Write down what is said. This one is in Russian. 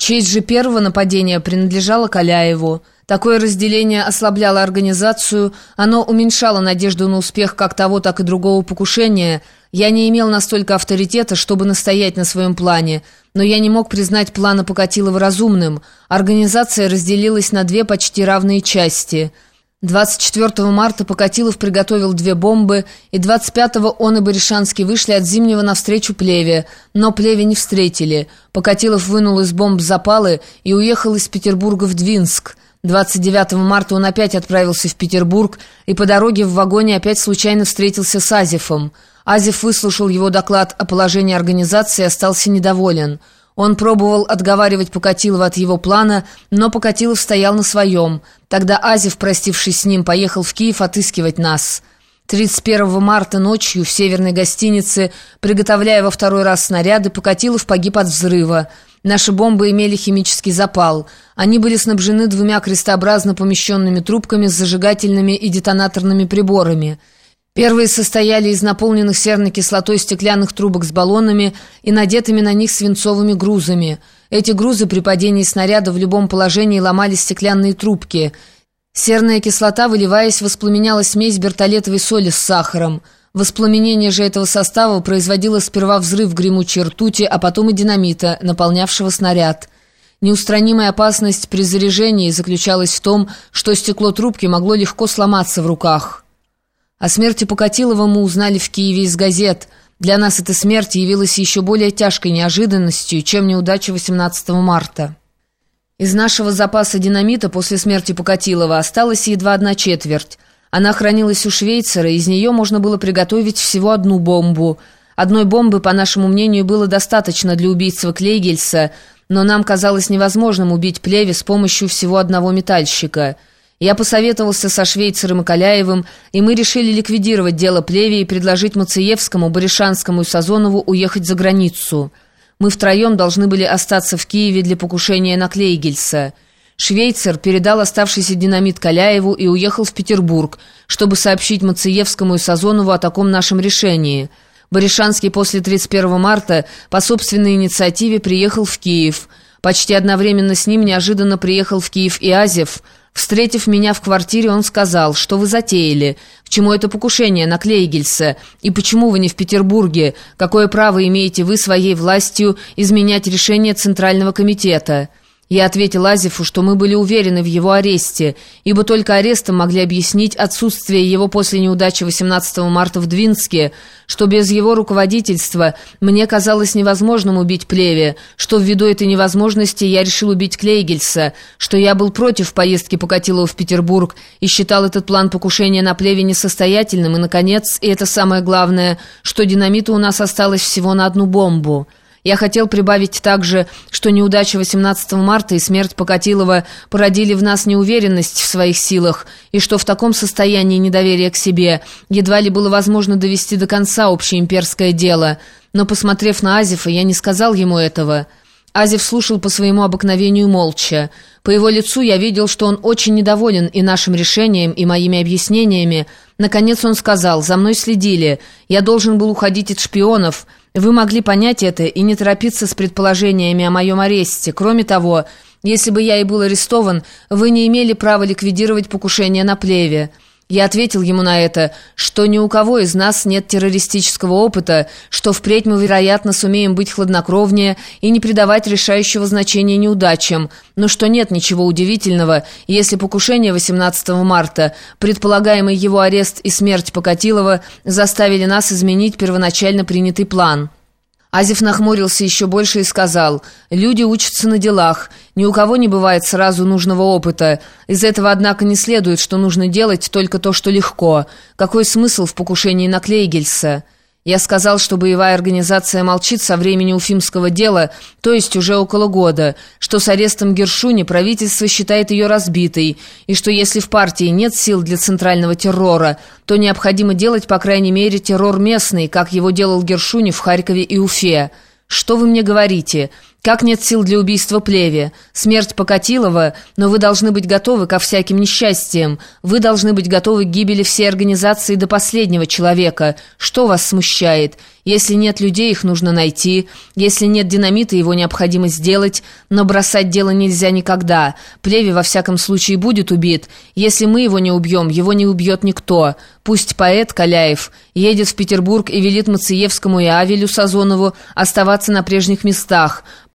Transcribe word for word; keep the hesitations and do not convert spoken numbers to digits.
Честь же первого нападения принадлежала Каляеву. Такое разделение ослабляло организацию, оно уменьшало надежду на успех как того, так и другого покушения. Я не имел настолько авторитета, чтобы настоять на своем плане, но я не мог признать плана Покатилова разумным. Организация разделилась на две почти равные части. двадцать четвёртого марта Покатилов приготовил две бомбы, и двадцать пятого он и Баришанский вышли от Зимнего навстречу Плеве, но Плеве не встретили. Покатилов вынул из бомб запалы и уехал из Петербурга в Двинск. двадцать девятого марта он опять отправился в Петербург и по дороге в вагоне опять случайно встретился с Азефом. Азеф выслушал его доклад о положении организации и остался недоволен. Он пробовал отговаривать Покатилова от его плана, но Покатилов стоял на своем. Тогда Азеф, простившись с ним, поехал в Киев отыскивать нас. тридцать первого марта ночью в северной гостинице, приготовляя во второй раз снаряды, Покатилов погиб от взрыва. Наши бомбы имели химический запал. Они были снабжены двумя крестообразно помещенными трубками с зажигательными и детонаторными приборами. Первые состояли из наполненных серной кислотой стеклянных трубок с баллонами и надетыми на них свинцовыми грузами. Эти грузы при падении снаряда в любом положении ломали стеклянные трубки. Серная кислота, выливаясь, воспламеняла смесь бертолетовой соли с сахаром. Воспламенение же этого состава производило сперва взрыв гремучей ртути, а потом и динамита, наполнявшего снаряд. Неустранимая опасность при заряжении заключалась в том, что стекло трубки могло легко сломаться в руках. О смерти Покатилова мы узнали в Киеве из газет. Для нас эта смерть явилась еще более тяжкой неожиданностью, чем неудача восемнадцатого марта. Из нашего запаса динамита после смерти Покатилова осталась едва одна четверть. Она хранилась у швейцара, из нее можно было приготовить всего одну бомбу. Одной бомбы, по нашему мнению, было достаточно для убийства Клейгельса, но нам казалось невозможным убить Плеве с помощью всего одного метальщика. Я посоветовался со Швейцаром и Каляевым, и мы решили ликвидировать дело Плеве и предложить Мациевскому, Баришанскому и Сазонову уехать за границу. Мы втроем должны были остаться в Киеве для покушения на Клейгельса. Швейцар передал оставшийся динамит Каляеву и уехал в Петербург, чтобы сообщить Мациевскому и Сазонову о таком нашем решении. Баришанский после тридцать первого марта по собственной инициативе приехал в Киев. Почти одновременно с ним неожиданно приехал в Киев и Азеф. Встретив меня в квартире, он сказал: «Что вы затеяли? К чему это покушение на Клейгельса? И почему вы не в Петербурге? Какое право имеете вы своей властью изменять решение Центрального комитета?» Я ответил Азефу, что мы были уверены в его аресте, ибо только арестом могли объяснить отсутствие его после неудачи восемнадцатого марта в Двинске, что без его руководительства мне казалось невозможным убить Плеве, что ввиду этой невозможности я решил убить Клейгельса, что я был против поездки Покатилова в Петербург и считал этот план покушения на Плеве несостоятельным, и, наконец, и это самое главное, что динамита у нас осталось всего на одну бомбу. Я хотел прибавить также, что неудача восемнадцатого марта и смерть Покатилова породили в нас неуверенность в своих силах, и что в таком состоянии недоверия к себе едва ли было возможно довести до конца общеимперское дело. Но, посмотрев на Азефа, я не сказал ему этого. Азеф слушал по своему обыкновению молча. По его лицу я видел, что он очень недоволен и нашим решением, и моими объяснениями. Наконец он сказал: «За мной следили. Я должен был уходить от шпионов. Вы могли понять это и не торопиться с предположениями о моем аресте. Кроме того, если бы я и был арестован, вы не имели права ликвидировать покушение на Плеве». Я ответил ему на это, что ни у кого из нас нет террористического опыта, что впредь мы, вероятно, сумеем быть хладнокровнее и не придавать решающего значения неудачам, но что нет ничего удивительного, если покушение восемнадцатого марта, предполагаемый его арест и смерть Покатилова заставили нас изменить первоначально принятый план. Азеф нахмурился еще больше и сказал: «Люди учатся на делах. Ни у кого не бывает сразу нужного опыта. Из этого, однако, не следует, что нужно делать только то, что легко. Какой смысл в покушении на Клейгельса?» Я сказал, что боевая организация молчит со времени Уфимского дела, то есть уже около года, что с арестом Гершуни правительство считает ее разбитой, и что если в партии нет сил для центрального террора, то необходимо делать, по крайней мере, террор местный, как его делал Гершуни в Харькове и Уфе. «Что вы мне говорите? Как нет сил для убийства Плеве? Смерть Покатилова, но вы должны быть готовы ко всяким несчастьям. Вы должны быть готовы к гибели всей организации до последнего человека. Что вас смущает? Если нет людей, их нужно найти. Если нет динамита, его необходимо сделать. Но бросать дело нельзя никогда. Плеве, во всяком случае, будет убит. Если мы его не убьем, его не убьет никто. Пусть поэт Каляев едет в Петербург и велит Мациевскому и Авелю Сазонову оставаться на прежних местах.